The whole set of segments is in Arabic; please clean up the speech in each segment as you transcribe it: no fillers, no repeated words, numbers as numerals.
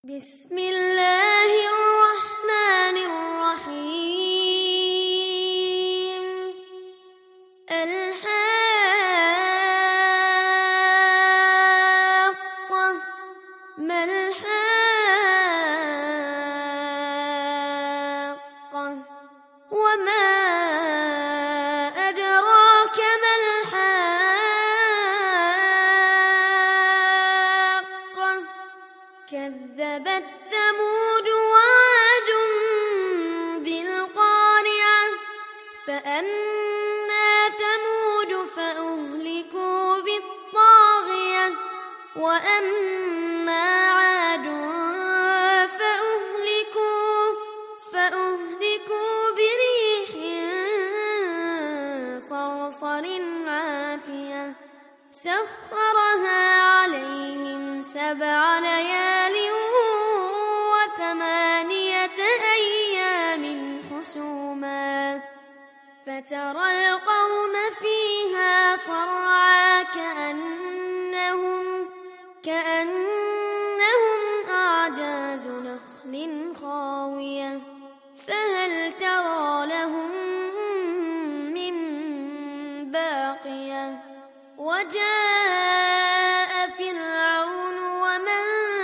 بسم الله الرحمن الرحيم. الحاقة ما الحاقة وما أدراك ما الحاقة كذبت ثمود وعاد بالقارعة فأما ثمود فأهلكوا بالطاغية وأما عاد فأهلكوا بريح صرصر عاتية سخرها عليهم 7 ليال و8 أيام حسوما فترى القوم فيها صرعى كأنهم أعجاز نخل خاوية فهل ترى لهم من باقية وجاء فرعون ومن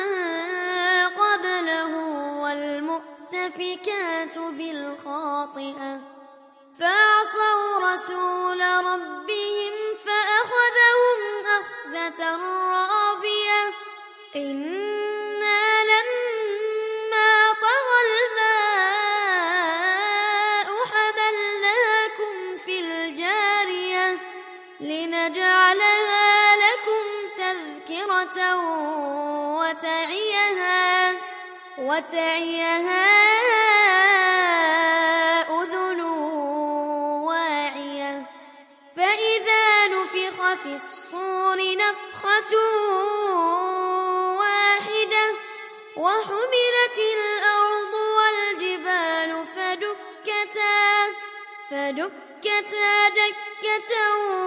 قبله والمؤتفكات بالخاطئة فعصوا رسول ربهم فأخذهم أخذة رابية إنا لما طغى الماء حملناكم في الجارية لنجعلها لكم تذكرة وتعيها أذن واعية فإذا نفخ في الصور نفخة واحدة وحملت الأرض والجبال فدكتا دكة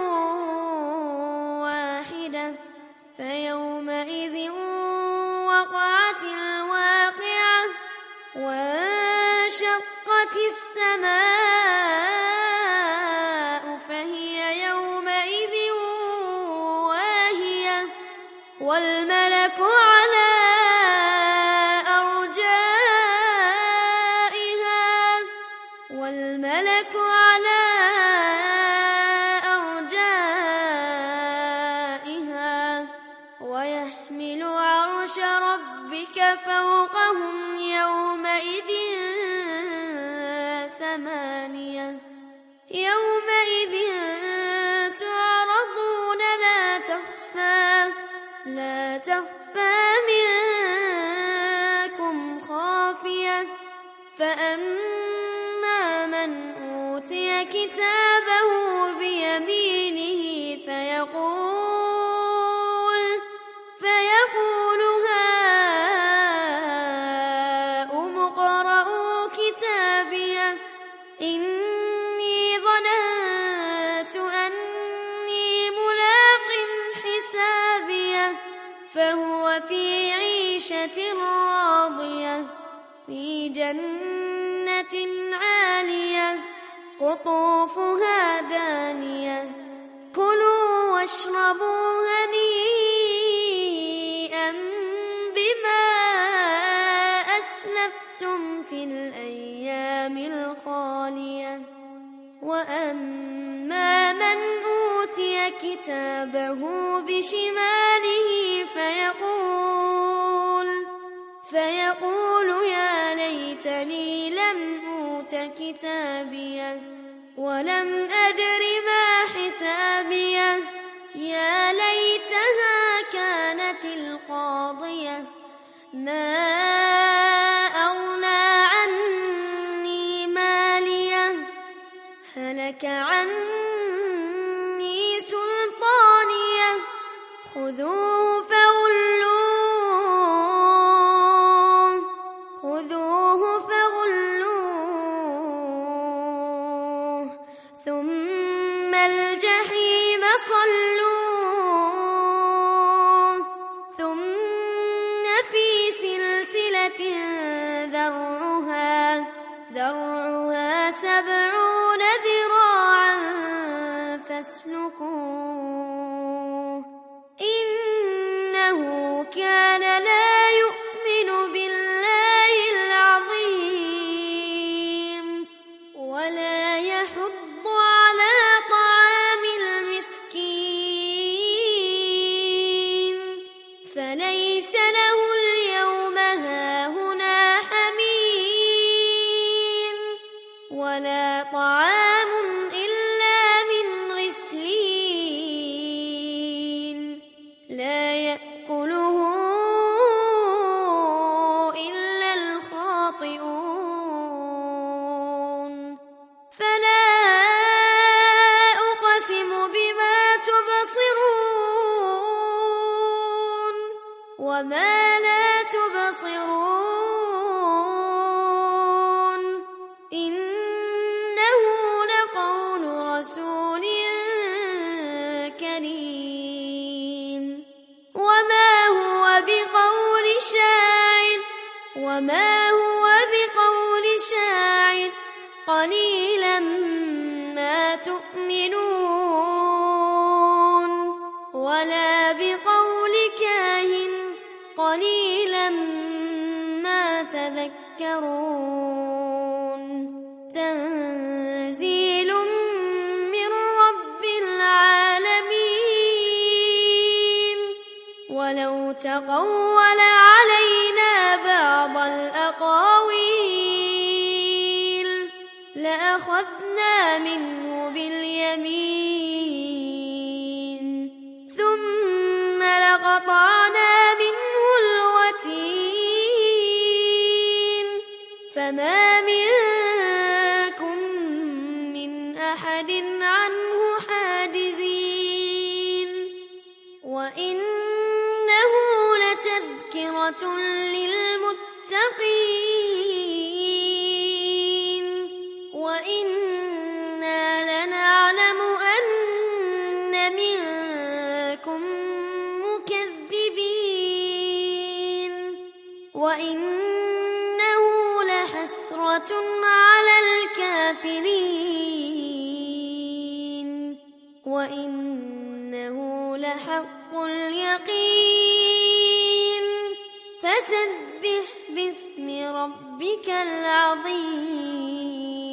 واحدة فيومئذ وقعت الواقعة وانشقت السماء فهي يومئذ واهية والملك على أرجائها ويحمل عرش ربك فوقهم يومئذ 8 يومئذ تعرضون لا تخفى منكم خافية فأما من أوتي كتابه بيمينه فيقول هاؤم اقرءوا كتابيه إني ظننت أني ملاق حسابيه فهو في عيشة راضية في جنة عالية قطوفها دانية كلوا واشربوا هنيئا بما أسلفتم في الأيام الخالية وأما من أوتي كتابه بشماله فيقول يا ليتني لم أوت كتابيه ولم أدر ما حسابيه يا ليتها كانت القاضية ما أغنى عني ماليه هلك عني سلطانيه خذوه فغلوه ثم الجحيم صلوه ثم في سلسلة سلسلة ذرعها 70 ذراعا فاسلكوه إنه كان لا يؤمن بالله العظيم ولا يحض على طعام المسكين فليس له اليوم هاهنا حميم ولا طعام إلا من غسلين لا يأكله إلا الخاطئون فلا أقسم بما تبصرون وما لا تبصرون إنه لقول رسول كريم وما هو بقول شاعر قليلا ما تؤمنون ولا بقول كاهن قليلا ما تذكرون تنزيل من رب العالمين ولو تقول علينا بعض الأقاويل لأخذنا منه باليمين ثم لقطعنا منه الوتين فما منكم من أحد عنه حاجزين وإنه لتذكرة للمتقين وإنا لنعلم أن منكم مكذبين وإنه لحسرة على الكافرين وإنه لحق اليقين فسبح باسم ربك العظيم